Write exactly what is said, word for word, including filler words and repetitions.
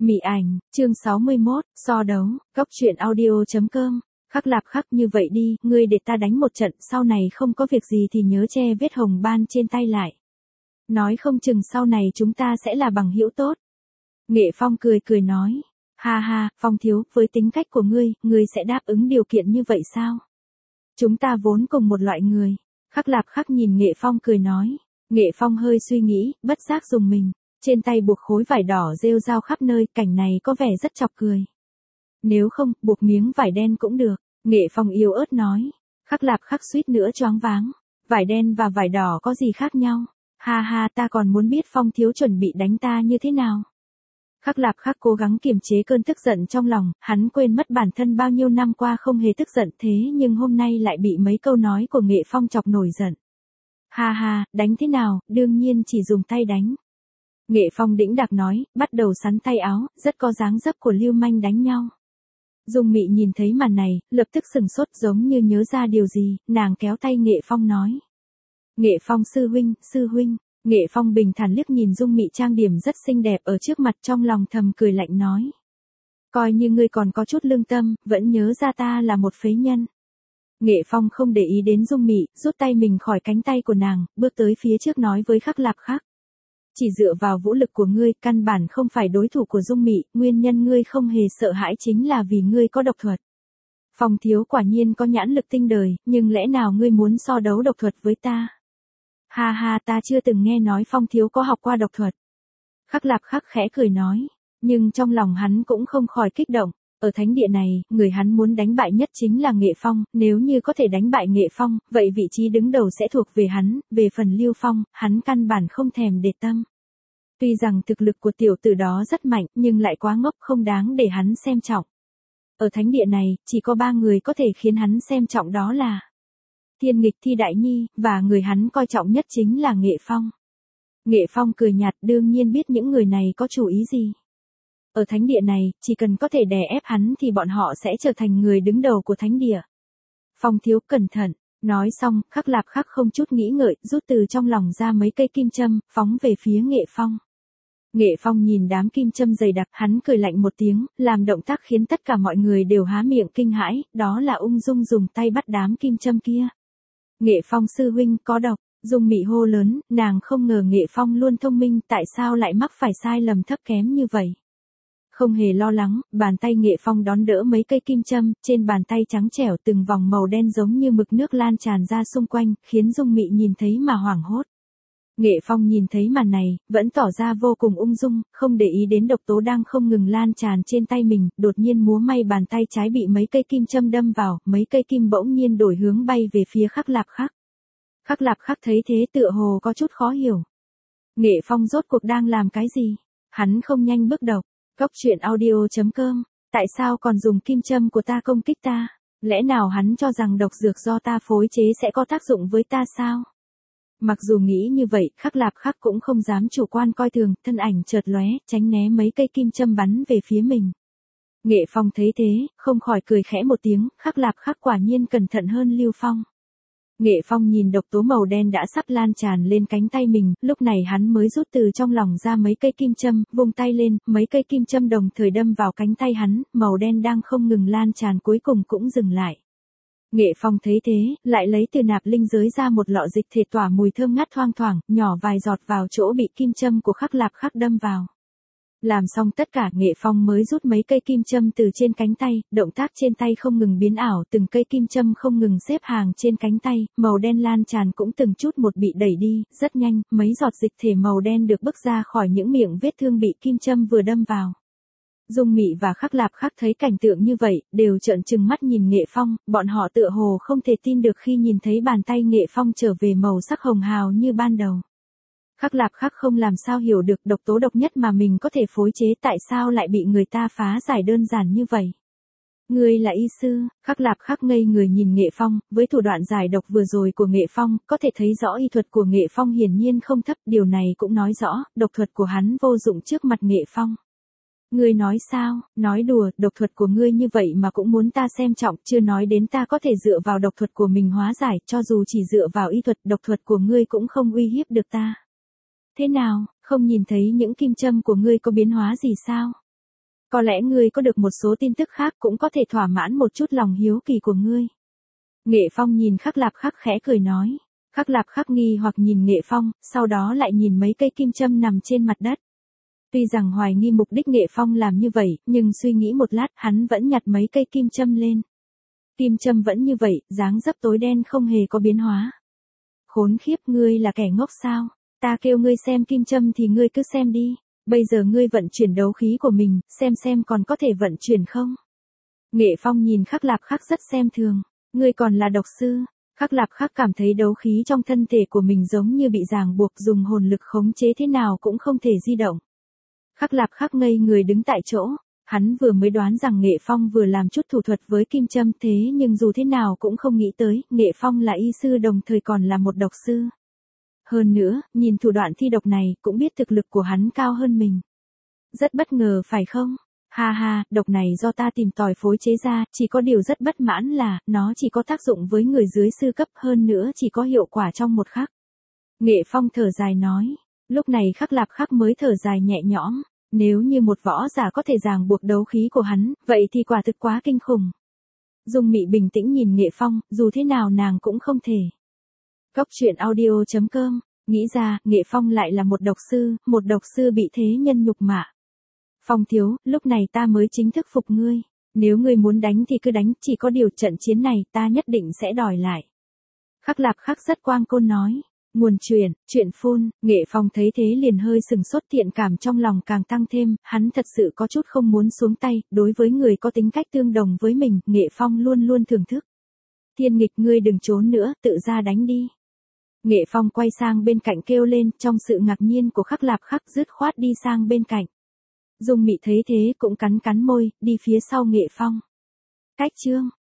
Mị ảnh, chương sáu mươi mốt, so đấu, góc truyện audio chấm com. Khắc Lạp Khắc, như vậy đi, ngươi để ta đánh một trận, sau này không có việc gì thì nhớ che vết hồng ban trên tay lại. Nói không chừng sau này chúng ta sẽ là bằng hữu tốt. Nghệ Phong cười cười nói, ha ha, Phong thiếu, với tính cách của ngươi, ngươi sẽ đáp ứng điều kiện như vậy sao? Chúng ta vốn cùng một loại người. Khắc Lạp Khắc nhìn Nghệ Phong cười nói. Nghệ Phong hơi suy nghĩ, bất giác dùng mình. Trên tay buộc khối vải đỏ rêu rao khắp nơi, cảnh này có vẻ rất chọc cười. Nếu không, buộc miếng vải đen cũng được, Nghệ Phong yếu ớt nói. Khắc Lạp Khắc suýt nữa choáng váng. Vải đen và vải đỏ có gì khác nhau? Ha ha, ta còn muốn biết Phong thiếu chuẩn bị đánh ta như thế nào. Khắc Lạp Khắc cố gắng kiềm chế cơn tức giận trong lòng, hắn quên mất bản thân bao nhiêu năm qua không hề tức giận thế nhưng hôm nay lại bị mấy câu nói của Nghệ Phong chọc nổi giận. Ha ha, đánh thế nào, đương nhiên chỉ dùng tay đánh. Nghệ Phong đĩnh đạc nói, bắt đầu sắn tay áo, rất có dáng dấp của lưu manh đánh nhau. Dung Mị nhìn thấy màn này, lập tức sừng sốt giống như nhớ ra điều gì, nàng kéo tay Nghệ Phong nói. Nghệ Phong sư huynh, sư huynh. Nghệ Phong bình thản liếc nhìn Dung Mị trang điểm rất xinh đẹp ở trước mặt, trong lòng thầm cười lạnh nói. Coi như ngươi còn có chút lương tâm, vẫn nhớ ra ta là một phế nhân. Nghệ Phong không để ý đến Dung Mị, rút tay mình khỏi cánh tay của nàng, bước tới phía trước nói với Khắc Lạp Khắc. Chỉ dựa vào vũ lực của ngươi, căn bản không phải đối thủ của Dung Mị, nguyên nhân ngươi không hề sợ hãi chính là vì ngươi có độc thuật. Phong thiếu quả nhiên có nhãn lực tinh đời, nhưng lẽ nào ngươi muốn so đấu độc thuật với ta? Ha ha, ta chưa từng nghe nói Phong thiếu có học qua độc thuật. Khắc Lạp Khắc khẽ cười nói, nhưng trong lòng hắn cũng không khỏi kích động. Ở thánh địa này, người hắn muốn đánh bại nhất chính là Nghệ Phong, nếu như có thể đánh bại Nghệ Phong, vậy vị trí đứng đầu sẽ thuộc về hắn, về phần Lưu Phong, hắn căn bản không thèm để tâm. Tuy rằng thực lực của tiểu tử đó rất mạnh, nhưng lại quá ngốc không đáng để hắn xem trọng. Ở thánh địa này, chỉ có ba người có thể khiến hắn xem trọng đó là Thiên Nghịch Thi Đại Nhi, và người hắn coi trọng nhất chính là Nghệ Phong. Nghệ Phong cười nhạt, đương nhiên biết những người này có chủ ý gì. Ở thánh địa này, chỉ cần có thể đè ép hắn thì bọn họ sẽ trở thành người đứng đầu của thánh địa. Phong thiếu cẩn thận, nói xong, Khắc Lạp Khắc không chút nghĩ ngợi, rút từ trong lòng ra mấy cây kim châm, phóng về phía Nghệ Phong. Nghệ Phong nhìn đám kim châm dày đặc, hắn cười lạnh một tiếng, làm động tác khiến tất cả mọi người đều há miệng kinh hãi, đó là ung dung dùng tay bắt đám kim châm kia. Nghệ Phong sư huynh có độc. Dung Mị hô lớn, nàng không ngờ Nghệ Phong luôn thông minh, tại sao lại mắc phải sai lầm thấp kém như vậy. Không hề lo lắng, bàn tay Nghệ Phong đón đỡ mấy cây kim châm, trên bàn tay trắng trẻo từng vòng màu đen giống như mực nước lan tràn ra xung quanh, khiến Dung Mị nhìn thấy mà hoảng hốt. Nghệ Phong nhìn thấy màn này, vẫn tỏ ra vô cùng ung dung, không để ý đến độc tố đang không ngừng lan tràn trên tay mình, đột nhiên múa may bàn tay trái bị mấy cây kim châm đâm vào, mấy cây kim bỗng nhiên đổi hướng bay về phía Khắc Lạp Khắc. Khắc Lạp Khắc thấy thế tựa hồ có chút khó hiểu. Nghệ Phong rốt cuộc đang làm cái gì? Hắn không nhanh bước đầu. Góc truyện audio chấm com. Tại sao còn dùng kim châm của ta công kích ta? Lẽ nào hắn cho rằng độc dược do ta phối chế sẽ có tác dụng với ta sao? Mặc dù nghĩ như vậy, Khắc Lạp Khắc cũng không dám chủ quan coi thường, thân ảnh chợt lóe, tránh né mấy cây kim châm bắn về phía mình. Nghệ Phong thấy thế, không khỏi cười khẽ một tiếng, Khắc Lạp Khắc quả nhiên cẩn thận hơn Lưu Phong. Nghệ Phong nhìn độc tố màu đen đã sắp lan tràn lên cánh tay mình, lúc này hắn mới rút từ trong lòng ra mấy cây kim châm, vung tay lên, mấy cây kim châm đồng thời đâm vào cánh tay hắn, màu đen đang không ngừng lan tràn cuối cùng cũng dừng lại. Nghệ Phong thấy thế, lại lấy từ nạp linh giới ra một lọ dịch thể tỏa mùi thơm ngát thoang thoảng, nhỏ vài giọt vào chỗ bị kim châm của Khắc Lạp Khắc đâm vào. Làm xong tất cả, Nghệ Phong mới rút mấy cây kim châm từ trên cánh tay, động tác trên tay không ngừng biến ảo, từng cây kim châm không ngừng xếp hàng trên cánh tay, màu đen lan tràn cũng từng chút một bị đẩy đi, rất nhanh, mấy giọt dịch thể màu đen được bức ra khỏi những miệng vết thương bị kim châm vừa đâm vào. Dung Mị và Khắc Lạp Khắc thấy cảnh tượng như vậy, đều trợn trừng mắt nhìn Nghệ Phong, bọn họ tựa hồ không thể tin được khi nhìn thấy bàn tay Nghệ Phong trở về màu sắc hồng hào như ban đầu. Khắc Lạp Khắc không làm sao hiểu được độc tố độc nhất mà mình có thể phối chế tại sao lại bị người ta phá giải đơn giản như vậy. Ngươi là y sư, Khắc Lạp Khắc ngây người nhìn Nghệ Phong, với thủ đoạn giải độc vừa rồi của Nghệ Phong, có thể thấy rõ y thuật của Nghệ Phong hiển nhiên không thấp, điều này cũng nói rõ, độc thuật của hắn vô dụng trước mặt Nghệ Phong. Ngươi nói sao, nói đùa, độc thuật của ngươi như vậy mà cũng muốn ta xem trọng, chưa nói đến ta có thể dựa vào độc thuật của mình hóa giải, cho dù chỉ dựa vào y thuật, độc thuật của ngươi cũng không uy hiếp được ta. Thế nào, không nhìn thấy những kim châm của ngươi có biến hóa gì sao? Có lẽ ngươi có được một số tin tức khác cũng có thể thỏa mãn một chút lòng hiếu kỳ của ngươi. Nghệ Phong nhìn Khắc Lạp Khắc khẽ cười nói. Khắc Lạp Khắc nghi hoặc nhìn Nghệ Phong, sau đó lại nhìn mấy cây kim châm nằm trên mặt đất. Tuy rằng hoài nghi mục đích Nghệ Phong làm như vậy, nhưng suy nghĩ một lát hắn vẫn nhặt mấy cây kim châm lên. Kim châm vẫn như vậy, dáng dấp tối đen không hề có biến hóa. Khốn khiếp, ngươi là kẻ ngốc sao? Ta kêu ngươi xem kim châm thì ngươi cứ xem đi. Bây giờ ngươi vận chuyển đấu khí của mình, xem xem còn có thể vận chuyển không? Nghệ Phong nhìn Khắc Lạp Khắc rất xem thường. Ngươi còn là độc sư. Khắc Lạp Khắc cảm thấy đấu khí trong thân thể của mình giống như bị ràng buộc, dùng hồn lực khống chế thế nào cũng không thể di động. Khắc Lạp Khắc ngây người đứng tại chỗ. Hắn vừa mới đoán rằng Nghệ Phong vừa làm chút thủ thuật với kim châm, thế nhưng dù thế nào cũng không nghĩ tới, Nghệ Phong là y sư đồng thời còn là một độc sư. Hơn nữa, nhìn thủ đoạn thi độc này, cũng biết thực lực của hắn cao hơn mình. Rất bất ngờ phải không? Ha ha, độc này do ta tìm tòi phối chế ra, chỉ có điều rất bất mãn là, nó chỉ có tác dụng với người dưới sư cấp, hơn nữa chỉ có hiệu quả trong một khắc. Nghệ Phong thở dài nói. Lúc này Khắc Lạp Khắc mới thở dài nhẹ nhõm. Nếu như một võ giả có thể ràng buộc đấu khí của hắn, vậy thì quả thực quá kinh khủng. Dung Mị bình tĩnh nhìn Nghệ Phong, dù thế nào nàng cũng không thể. Cốc truyện audio chấm com, nghĩ ra, Nghệ Phong lại là một độc sư, một độc sư bị thế nhân nhục mạ. Phong thiếu, lúc này ta mới chính thức phục ngươi. Nếu ngươi muốn đánh thì cứ đánh, chỉ có điều trận chiến này ta nhất định sẽ đòi lại. Khắc Lạp Khắc rất quang côn nói. Nguồn truyền, chuyện phun, Nghệ Phong thấy thế liền hơi sừng sốt, thiện cảm trong lòng càng tăng thêm, hắn thật sự có chút không muốn xuống tay, đối với người có tính cách tương đồng với mình, Nghệ Phong luôn luôn thưởng thức. Thiên nghịch, ngươi đừng trốn nữa, tự ra đánh đi. Nghệ Phong quay sang bên cạnh kêu lên, trong sự ngạc nhiên của Khắc Lạp Khắc dứt khoát đi sang bên cạnh. Dung Mị thấy thế cũng cắn cắn môi, đi phía sau Nghệ Phong. Cách chương